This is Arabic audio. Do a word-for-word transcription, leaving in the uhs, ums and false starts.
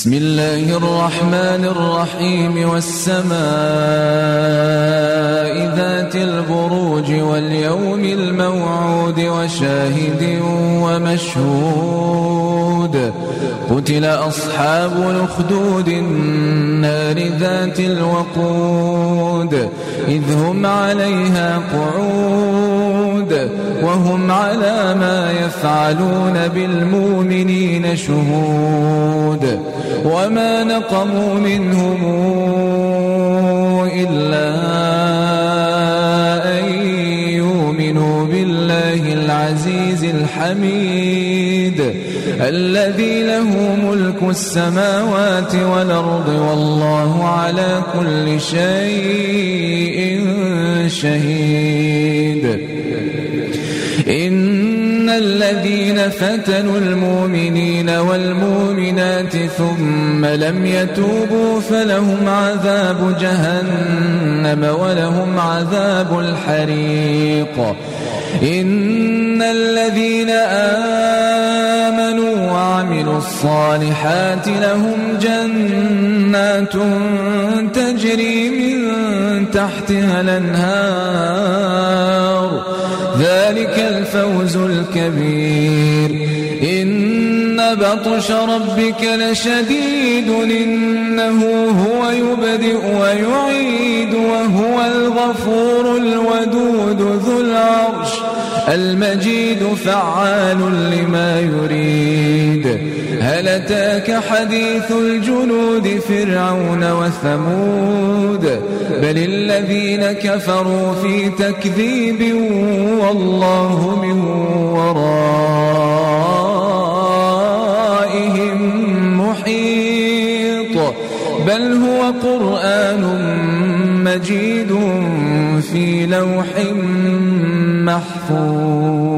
بسم الله الرحمن الرحيم والسماء ذات البروج واليوم الموعود وشاهد ومشهود قتل أصحاب الأخدود النار ذات الوقود إذ هم عليها قعود وهم على ما يفعلون بالمؤمنين شهود وما نقموا منهم إلا أن يؤمنوا بالله العزيز الحميد الذي له ملك السماوات والأرض والله على كل شيء شهيد. إن الذين فتنوا المؤمنين والمؤمنات ثم لم يتوبوا فلهم عذاب جهنم ولهم عذاب الحريق. إن الذين آمنوا وعملوا الصالحات لهم جنات تجري من تحتها الأنهار ذلك الفوز الكبير. إن بطش ربك لشديد إنه هو يبدئ ويعيد وهو الغفور الودود ذو العرش المجيد فعال لما يريد. هل أتاك حديث الجنود فرعون وثمود بل الذين كفروا في تكذيب والله من ورائهم محيط بل هو قرآن مجيد في لوح محفوظ.